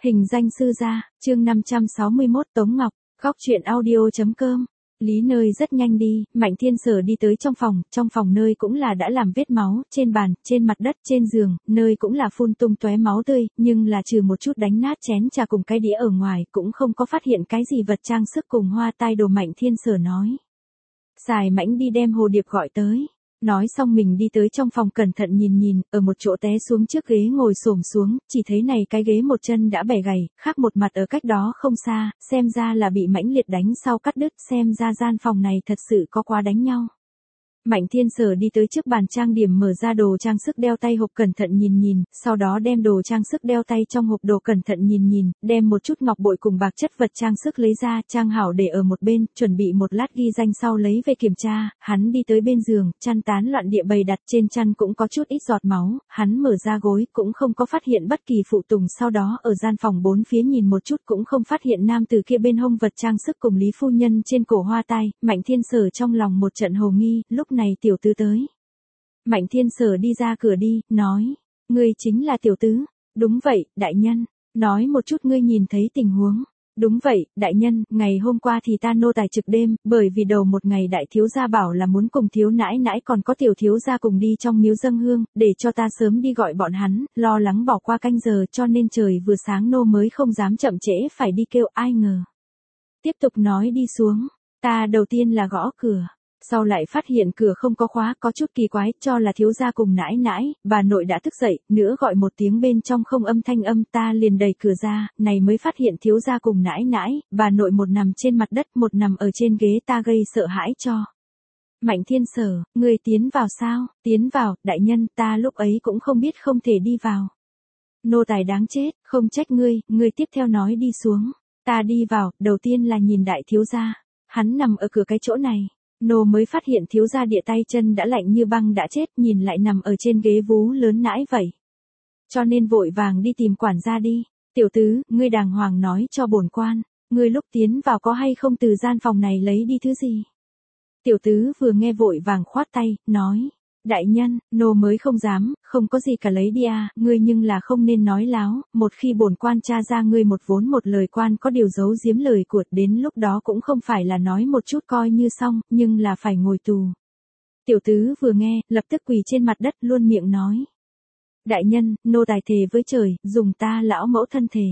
Hình danh sư gia, chương 561 Tống Ngọc, góc truyện audio.com. Lý nơi rất nhanh đi, Mạnh Thiên Sở đi tới trong phòng nơi cũng là đã làm vết máu, trên bàn, trên mặt đất, trên giường, nơi cũng là phun tung tóe máu tươi, nhưng là trừ một chút đánh nát chén trà cùng cái đĩa ở ngoài, cũng không có phát hiện cái gì vật trang sức cùng hoa tai đồ. Mạnh Thiên Sở nói. Xài Mãnh đi đem Hồ Điệp gọi tới. Nói xong mình đi tới trong phòng cẩn thận nhìn, ở một chỗ té xuống trước ghế ngồi xổm xuống, chỉ thấy này cái ghế một chân đã bẻ gãy, khác một mặt ở cách đó không xa, xem ra là bị mãnh liệt đánh sau cắt đứt, xem ra gian phòng này thật sự có quá đánh nhau. Mạnh Thiên Sở đi tới trước bàn trang điểm mở ra đồ trang sức đeo tay hộp cẩn thận nhìn, sau đó đem đồ trang sức đeo tay trong hộp đồ cẩn thận nhìn, đem một chút ngọc bội cùng bạc chất vật trang sức lấy ra, trang hảo để ở một bên, chuẩn bị một lát ghi danh sau lấy về kiểm tra. Hắn đi tới bên giường, chăn tán loạn địa bày đặt, trên chăn cũng có chút ít giọt máu, hắn mở ra gối cũng không có phát hiện bất kỳ phụ tùng, sau đó ở gian phòng bốn phía nhìn một chút cũng không phát hiện nam từ kia bên hông vật trang sức cùng Lý phu nhân trên cổ hoa tai. Mạnh Thiên Sở trong lòng một trận hồ nghi, lúc này tiểu tứ tới. Mạnh Thiên Sở đi ra cửa đi, nói, ngươi chính là tiểu tứ. Đúng vậy, đại nhân. Nói một chút ngươi nhìn thấy tình huống. Đúng vậy, đại nhân, ngày hôm qua thì ta nô tài trực đêm, bởi vì đầu một ngày đại thiếu gia bảo là muốn cùng thiếu nãi nãi còn có tiểu thiếu gia cùng đi trong miếu dâng hương, để cho ta sớm đi gọi bọn hắn, lo lắng bỏ qua canh giờ, cho nên trời vừa sáng nô mới không dám chậm trễ phải đi kêu, ai ngờ. Tiếp tục nói đi xuống, ta đầu tiên là gõ cửa. Sau lại phát hiện cửa không có khóa, có chút kỳ quái, cho là thiếu gia cùng nãi nãi, bà nội đã thức dậy, nữa gọi một tiếng bên trong không âm thanh âm, ta liền đẩy cửa ra, này mới phát hiện thiếu gia cùng nãi nãi, bà nội một nằm trên mặt đất, một nằm ở trên ghế, ta gây sợ hãi cho. Mạnh Thiên Sở, ngươi tiến vào sao? Tiến vào, đại nhân, ta lúc ấy cũng không biết không thể đi vào. Nô tài đáng chết, không trách ngươi tiếp theo nói đi xuống. Ta đi vào, đầu tiên là nhìn đại thiếu gia, hắn nằm ở cửa cái chỗ này. Nô mới phát hiện thiếu gia địa tay chân đã lạnh như băng đã chết, nhìn lại nằm ở trên ghế vú lớn nãi vậy. Cho nên vội vàng đi tìm quản gia đi. Tiểu tứ, ngươi đàng hoàng nói cho bổn quan, ngươi lúc tiến vào có hay không từ gian phòng này lấy đi thứ gì? Tiểu tứ vừa nghe vội vàng khoát tay, nói, đại nhân, nô mới không dám, không có gì cả lấy đi à, ngươi nhưng là không nên nói láo, một khi bổn quan tra ra ngươi một vốn một lời quan có điều giấu giếm lời của, đến lúc đó cũng không phải là nói một chút coi như xong, nhưng là phải ngồi tù. Tiểu tứ vừa nghe, lập tức quỳ trên mặt đất luôn miệng nói. Đại nhân, nô tài thề với trời, dùng ta lão mẫu thân thề.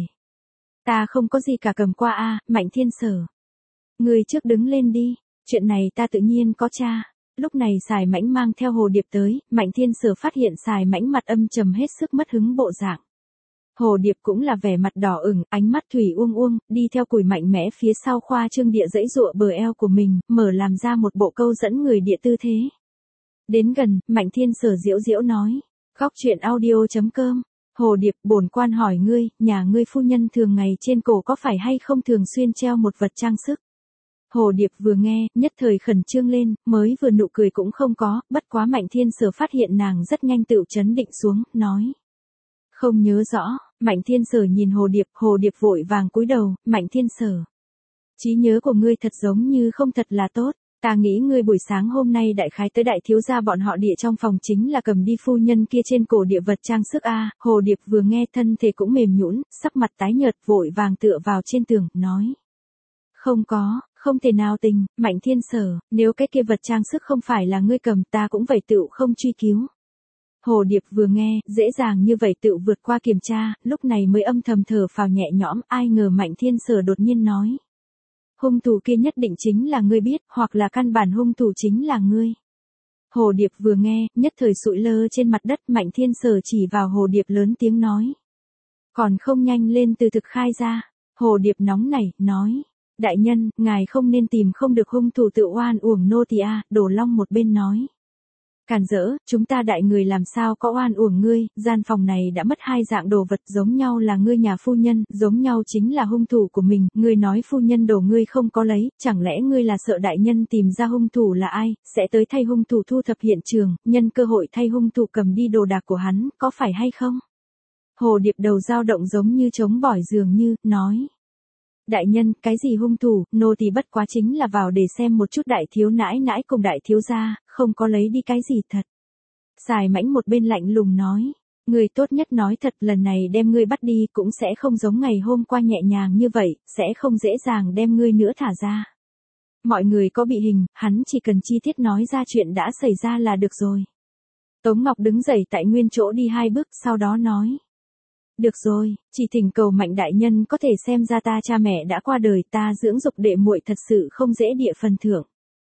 Ta không có gì cả cầm qua a. Mạnh Thiên Sở. Ngươi trước đứng lên đi, chuyện này ta tự nhiên có tra. Lúc này Xài Mãnh mang theo Hồ Điệp tới, Mạnh Thiên Sở phát hiện Xài Mãnh mặt âm trầm hết sức mất hứng bộ dạng. Hồ Điệp cũng là vẻ mặt đỏ ửng, ánh mắt thủy uông, đi theo cùi mạnh mẽ phía sau khoa trương địa dãy dụa bờ eo của mình, mở làm ra một bộ câu dẫn người địa tư thế. Đến gần, Mạnh Thiên Sở diễu diễu nói, góc truyện audio.com. Hồ Điệp, bổn quan hỏi ngươi, nhà ngươi phu nhân thường ngày trên cổ có phải hay không thường xuyên treo một vật trang sức? Hồ Điệp vừa nghe, nhất thời khẩn trương lên, mới vừa nụ cười cũng không có, bất quá Mạnh Thiên Sở phát hiện nàng rất nhanh tựu trấn định xuống, nói. Không nhớ rõ. Mạnh Thiên Sở nhìn Hồ Điệp vội vàng cúi đầu, Mạnh Thiên Sở. Trí nhớ của ngươi thật giống như không thật là tốt, ta nghĩ ngươi buổi sáng hôm nay đại khái tới đại thiếu gia bọn họ địa trong phòng chính là cầm đi phu nhân kia trên cổ địa vật trang sức a. Hồ Điệp vừa nghe thân thể cũng mềm nhũn, sắc mặt tái nhợt vội vàng tựa vào trên tường, nói. Không có, không thể nào tình, Mạnh Thiên Sở, nếu cái kia vật trang sức không phải là ngươi cầm ta cũng vậy tựu không truy cứu. Hồ Điệp vừa nghe, dễ dàng như vậy tựu vượt qua kiểm tra, lúc này mới âm thầm thở phào nhẹ nhõm, ai ngờ Mạnh Thiên Sở đột nhiên nói. Hung thủ kia nhất định chính là ngươi biết, hoặc là căn bản hung thủ chính là ngươi. Hồ Điệp vừa nghe, nhất thời sụi lơ trên mặt đất, Mạnh Thiên Sở chỉ vào Hồ Điệp lớn tiếng nói. Còn không nhanh lên từ thực khai ra. Hồ Điệp nóng nảy, nói. Đại nhân, ngài không nên tìm không được hung thủ tự oan uổng nô tỳ a. Đổ Long một bên nói. Càn rỡ, chúng ta đại người làm sao có oan uổng ngươi, gian phòng này đã mất hai dạng đồ vật giống nhau là ngươi nhà phu nhân, giống nhau chính là hung thủ của mình, ngươi nói phu nhân đồ ngươi không có lấy, chẳng lẽ ngươi là sợ đại nhân tìm ra hung thủ là ai, sẽ tới thay hung thủ thu thập hiện trường, nhân cơ hội thay hung thủ cầm đi đồ đạc của hắn, có phải hay không? Hồ Điệp đầu dao động giống như trống bỏi dường như, nói. Đại nhân, cái gì hung thủ, nô tỳ bất quá chính là vào để xem một chút đại thiếu nãi nãi cùng đại thiếu gia, không có lấy đi cái gì thật. Xài Mãnh một bên lạnh lùng nói, Ngươi tốt nhất nói thật, lần này đem ngươi bắt đi cũng sẽ không giống ngày hôm qua nhẹ nhàng như vậy, sẽ không dễ dàng đem ngươi nữa thả ra. Mọi người có bị hình, hắn chỉ cần chi tiết nói ra chuyện đã xảy ra là được rồi. Tống Ngọc đứng dậy tại nguyên chỗ đi 2 bước, sau đó nói. Được rồi, chỉ thỉnh cầu Mạnh đại nhân có thể xem ra ta cha mẹ đã qua đời, ta dưỡng dục đệ muội thật sự không dễ địa phần thưởng.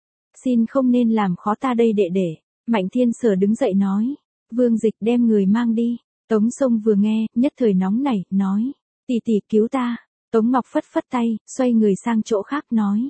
Xin không nên làm khó ta đây đệ đệ. Mạnh Thiên Sở đứng dậy nói. Vương Dịch đem người mang đi. Tống Sông vừa nghe, nhất thời nóng nảy, nói. Tỷ tỷ cứu ta. Tống Ngọc phất phất tay, xoay người sang chỗ khác nói.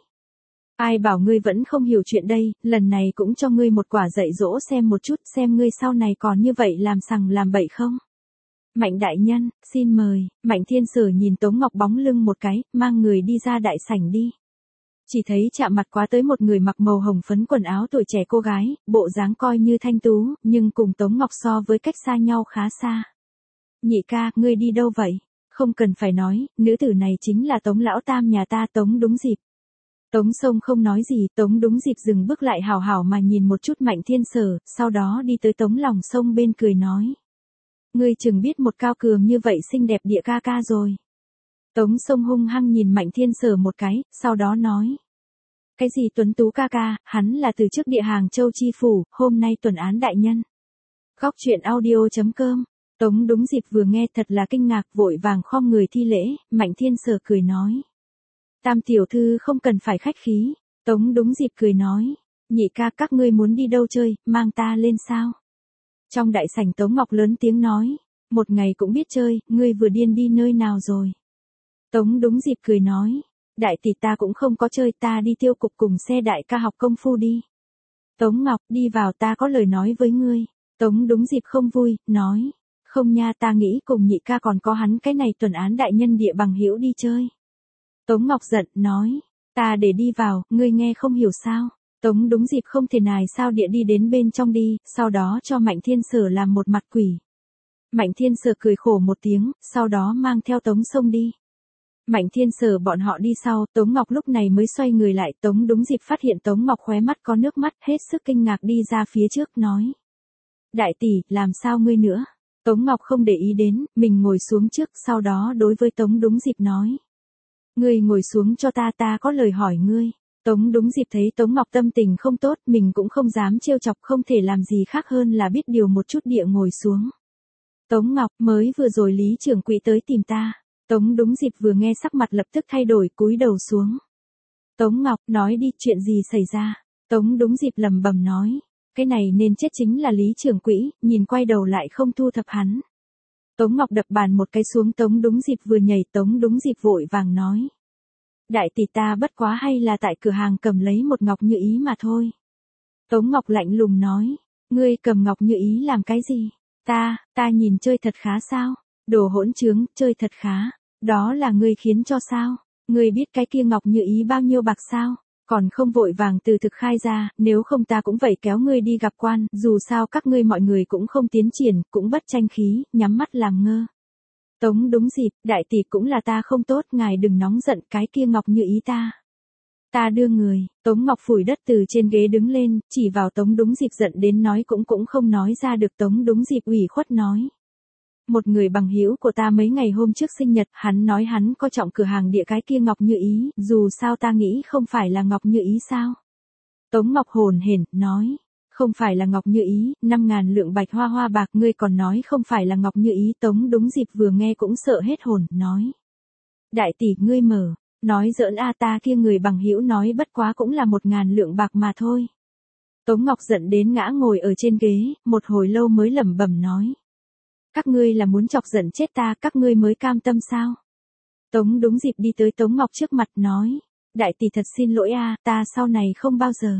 Ai bảo ngươi vẫn không hiểu chuyện đây, lần này cũng cho ngươi một quả dạy dỗ xem một chút, xem ngươi sau này còn như vậy làm sằng làm bậy không. Mạnh đại nhân, xin mời. Mạnh Thiên Sở nhìn Tống Ngọc bóng lưng một cái, mang người đi ra đại sảnh đi. Chỉ thấy chạm mặt quá tới một người mặc màu hồng phấn quần áo tuổi trẻ cô gái, bộ dáng coi như thanh tú, nhưng cùng Tống Ngọc so với cách xa nhau khá xa. Nhị ca, ngươi đi đâu vậy? Không cần phải nói, nữ tử này chính là Tống lão tam nhà ta, Tống Đúng Dịp. Tống Sông không nói gì, Tống Đúng Dịp dừng bước lại hào hào mà nhìn một chút Mạnh Thiên Sở, sau đó đi tới Tống Lòng Sông bên cười nói. Ngươi chừng biết một cao cường như vậy xinh đẹp địa ca ca rồi. Tống Sông hung hăng nhìn Mạnh Thiên Sở một cái, sau đó nói. Cái gì tuấn tú ca ca, hắn là từ trước địa Hàng Châu chi phủ, hôm nay tuần án đại nhân. Góc truyện audio.com. Tống Đúng Dịp vừa nghe thật là kinh ngạc, vội vàng khom người thi lễ. Mạnh Thiên Sở cười nói. Tam tiểu thư không cần phải khách khí. Tống Đúng Dịp cười nói. Nhị ca, các ngươi muốn đi đâu chơi, mang ta lên sao? Trong đại sảnh Tống Ngọc lớn tiếng nói. Một ngày cũng biết chơi, ngươi vừa điên đi nơi nào rồi? Tống Đúng Dịp cười nói. Đại tỷ ta cũng không có chơi, ta đi tiêu cục cùng xe đại ca học công phu đi. Tống Ngọc, đi vào, ta có lời nói với ngươi. Tống Đúng Dịp không vui, nói. Không nha, ta nghĩ cùng nhị ca còn có hắn cái này tuần án đại nhân địa bằng hữu đi chơi. Tống Ngọc giận, nói. Ta để đi vào, ngươi nghe không hiểu sao. Tống Đúng Dịp không thể nài sao địa đi đến bên trong đi, sau đó cho Mạnh Thiên Sở làm một mặt quỷ. Mạnh Thiên Sở cười khổ một tiếng, sau đó mang theo Tống Sông đi. Mạnh Thiên Sở bọn họ đi sau, Tống Ngọc lúc này mới xoay người lại, Tống Đúng Dịp phát hiện Tống Ngọc khóe mắt có nước mắt, hết sức kinh ngạc đi ra phía trước, nói. Đại tỷ, làm sao ngươi nữa? Tống Ngọc không để ý đến, mình ngồi xuống trước, sau đó đối với Tống Đúng Dịp nói. Ngươi ngồi xuống cho ta, ta có lời hỏi ngươi. Tống Đúng Dịp thấy Tống Ngọc tâm tình không tốt, mình cũng không dám trêu chọc, không thể làm gì khác hơn là biết điều một chút địa ngồi xuống. Tống Ngọc, mới vừa rồi Lý trưởng quỹ tới tìm ta. Tống Đúng Dịp vừa nghe sắc mặt lập tức thay đổi, cúi đầu xuống. Tống Ngọc, nói đi, chuyện gì xảy ra? Tống Đúng Dịp lẩm bẩm nói. Cái này nên chết chính là Lý trưởng quỹ, nhìn quay đầu lại không thu thập hắn. Tống Ngọc đập bàn một cái xuống, Tống Đúng Dịp vừa nhảy, Tống Đúng Dịp vội vàng nói. Đại tỷ ta bất quá hay là tại cửa hàng cầm lấy một ngọc như ý mà thôi. Tống Ngọc lạnh lùng nói. Ngươi cầm ngọc như ý làm cái gì? Ta nhìn chơi thật khá sao? Đồ hỗn trướng, chơi thật khá. Đó là ngươi khiến cho sao? Ngươi biết cái kia ngọc như ý bao nhiêu bạc sao? Còn không vội vàng từ thực khai ra, nếu không ta cũng vậy kéo ngươi đi gặp quan, dù sao các ngươi mọi người cũng không tiến triển, cũng bất tranh khí, nhắm mắt làm ngơ. Tống Đúng Dịp, đại tỷ cũng là ta không tốt, ngài đừng nóng giận, cái kia ngọc như ý ta. Ta đưa người. Tống Ngọc phủi đất từ trên ghế đứng lên, chỉ vào Tống Đúng Dịp giận đến nói cũng không nói ra được. Tống Đúng Dịp ủy khuất nói. Một người bằng hữu của ta mấy ngày hôm trước sinh nhật, hắn nói hắn coi trọng cửa hàng địa cái kia ngọc như ý, dù sao ta nghĩ không phải là ngọc như ý sao. Tống Ngọc hồn hển, nói. Không phải là ngọc như ý, 5.000 lượng bạch hoa hoa bạc, ngươi còn nói không phải là ngọc như ý. Tống Đúng Dịp vừa nghe cũng sợ hết hồn, nói. Đại tỷ, ngươi mở. Nói giỡn a, ta kia người bằng hữu nói bất quá cũng là 1.000 lượng bạc mà thôi. Tống Ngọc giận đến ngã ngồi ở trên ghế, một hồi lâu mới lẩm bẩm nói. Các ngươi là muốn chọc giận chết ta, các ngươi mới cam tâm sao? Tống Đúng Dịp đi tới Tống Ngọc trước mặt nói. Đại tỷ thật xin lỗi a, ta sau này không bao giờ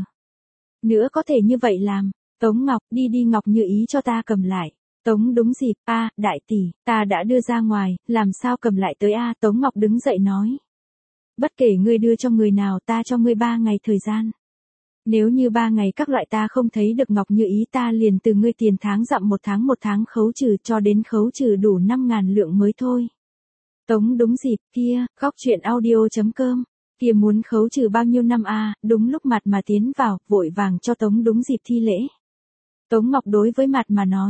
nữa có thể như vậy làm. Tống Ngọc, đi ngọc như ý cho ta cầm lại. Tống Đúng Dịp, đại tỷ, ta đã đưa ra ngoài, làm sao cầm lại tới a? Tống Ngọc đứng dậy nói. Bất kể ngươi đưa cho người nào, ta cho ngươi 3 ngày thời gian. Nếu như 3 ngày các loại ta không thấy được ngọc như ý, ta liền từ ngươi tiền tháng dặm một tháng khấu trừ cho đến khấu trừ đủ 5.000 lượng mới thôi. Tống Đúng Dịp, kia, góc truyện audio.com, kia muốn khấu trừ bao nhiêu năm a? Đúng lúc Mặt mà tiến vào, vội vàng cho Tống Đúng Dịp thi lễ. Tống Ngọc đối với Mặt mà nói.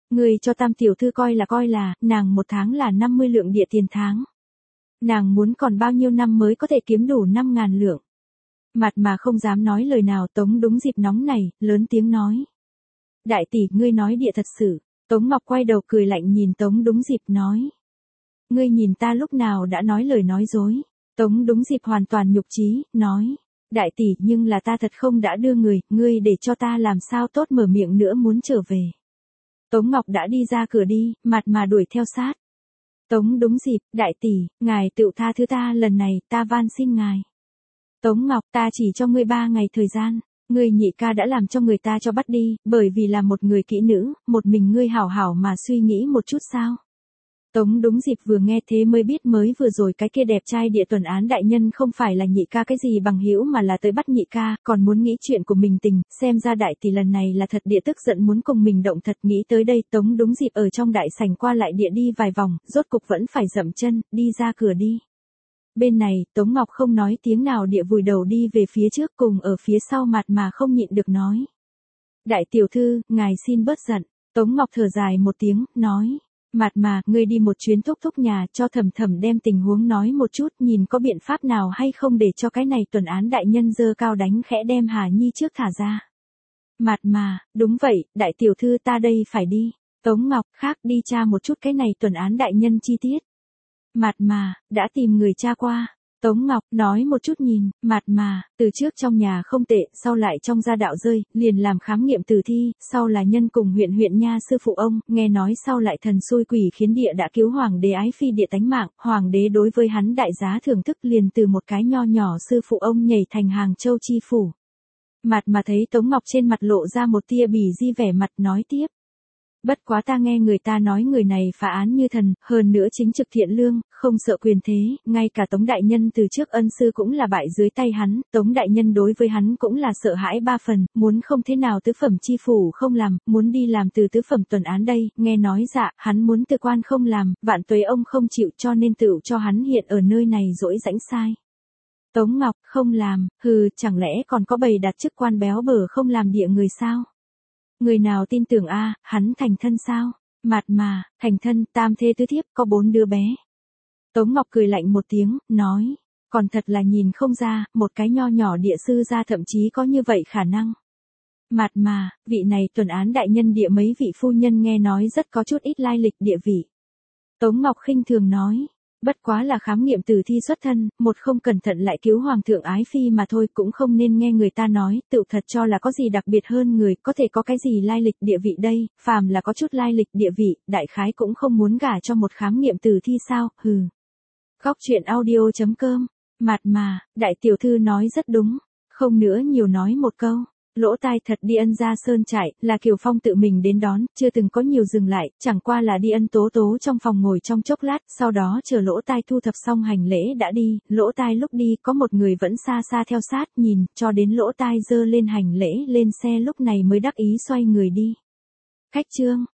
Người cho Tam tiểu thư coi là, nàng một tháng là 50 lượng địa tiền tháng. Nàng muốn còn bao nhiêu năm mới có thể kiếm đủ 5.000 lượng. Mặt mà không dám nói lời nào, Tống đúng dịp nóng này, lớn tiếng nói. Đại tỷ, ngươi nói địa thật sự. Tống Ngọc quay đầu cười lạnh nhìn Tống đúng dịp nói. Ngươi nhìn ta lúc nào đã nói lời nói dối. Tống đúng dịp hoàn toàn nhục chí, nói. Đại tỷ, nhưng là ta thật không đã đưa người, ngươi để cho ta làm sao tốt mở miệng nữa muốn trở về. Tống Ngọc đã đi ra cửa đi, mặt mà đuổi theo sát. Tống đúng dịp, đại tỷ, ngài tựu tha thứ ta lần này, ta van xin ngài. Tống Ngọc, ta chỉ cho ngươi 3 ngày thời gian, ngươi nhị ca đã làm cho người ta cho bắt đi, bởi vì là một người kỹ nữ, một mình ngươi hảo hảo mà suy nghĩ một chút sao. Tống đúng dịp vừa nghe thế mới biết mới vừa rồi cái kia đẹp trai địa tuần án đại nhân không phải là nhị ca cái gì bằng hữu mà là tới bắt nhị ca, còn muốn nghĩ chuyện của mình tình, xem ra đại tỷ lần này là thật địa tức giận muốn cùng mình động thật. Nghĩ tới đây Tống đúng dịp ở trong đại sảnh qua lại địa đi vài vòng, rốt cục vẫn phải dậm chân, đi ra cửa đi. Bên này, Tống Ngọc không nói tiếng nào địa vùi đầu đi về phía trước cùng ở phía sau mặt mà không nhịn được nói. Đại tiểu thư, ngài xin bớt giận. Tống Ngọc thở dài một tiếng, nói. Mặt mà, ngươi đi một chuyến thúc thúc nhà cho Thẩm Thẩm đem tình huống nói một chút, nhìn có biện pháp nào hay không để cho cái này tuần án đại nhân dơ cao đánh khẽ đem Hà Nhi trước thả ra. Mặt mà, đúng vậy, đại tiểu thư ta đây phải đi. Tống Ngọc, khác đi tra một chút cái này tuần án đại nhân chi tiết. Mặt mà, đã tìm người tra qua. Tống Ngọc, nói một chút nhìn, mặt mà, từ trước trong nhà không tệ, sau lại trong gia đạo rơi, liền làm khám nghiệm tử thi, sau là nhân cùng huyện nha sư phụ ông, nghe nói sau lại thần xui quỷ khiến địa đã cứu hoàng đế ái phi địa tánh mạng, hoàng đế đối với hắn đại giá thưởng thức liền từ một cái nho nhỏ sư phụ ông nhảy thành Hàng Châu chi phủ. Mặt mà thấy Tống Ngọc trên mặt lộ ra một tia bỉ di vẻ mặt nói tiếp. Bất quá ta nghe người ta nói người này phá án như thần, hơn nữa chính trực thiện lương, không sợ quyền thế, ngay cả Tống đại nhân từ trước ân sư cũng là bại dưới tay hắn, Tống đại nhân đối với hắn cũng là sợ hãi 3 phần, muốn không thế nào tứ phẩm chi phủ không làm, muốn đi làm từ tứ phẩm tuần án đây, nghe nói dạ, hắn muốn tư quan không làm, vạn tuế ông không chịu cho nên tự cho hắn hiện ở nơi này dỗi rãnh sai. Tống Ngọc, không làm, hừ, chẳng lẽ còn có bầy đặt chức quan béo bở không làm địa người sao? Người nào tin tưởng a, hắn thành thân sao? Mặt mà, thành thân, tam thê tứ thiếp, có 4 đứa bé. Tống Ngọc cười lạnh một tiếng, nói, còn thật là nhìn không ra, một cái nho nhỏ địa sư gia thậm chí có như vậy khả năng. Mặt mà, vị này tuần án đại nhân địa mấy vị phu nhân nghe nói rất có chút ít lai lịch địa vị. Tống Ngọc khinh thường nói. Bất quá là khám nghiệm tử thi xuất thân, một không cẩn thận lại cứu hoàng thượng ái phi mà thôi, cũng không nên nghe người ta nói, tự thật cho là có gì đặc biệt hơn người, có thể có cái gì lai lịch địa vị đây, phàm là có chút lai lịch địa vị, đại khái cũng không muốn gả cho một khám nghiệm tử thi sao, hừ. Góc truyện audio.com, mặt mà, đại tiểu thư nói rất đúng, không nữa nhiều nói một câu. Lỗ Tai thật đi ân ra sơn trại, là Kiều Phong tự mình đến đón, chưa từng có nhiều dừng lại, chẳng qua là đi ân tố tố trong phòng ngồi trong chốc lát, sau đó chờ Lỗ Tai thu thập xong hành lễ đã đi, Lỗ Tai lúc đi có một người vẫn xa xa theo sát nhìn, cho đến Lỗ Tai dơ lên hành lễ lên xe lúc này mới đắc ý xoay người đi. Khách trương.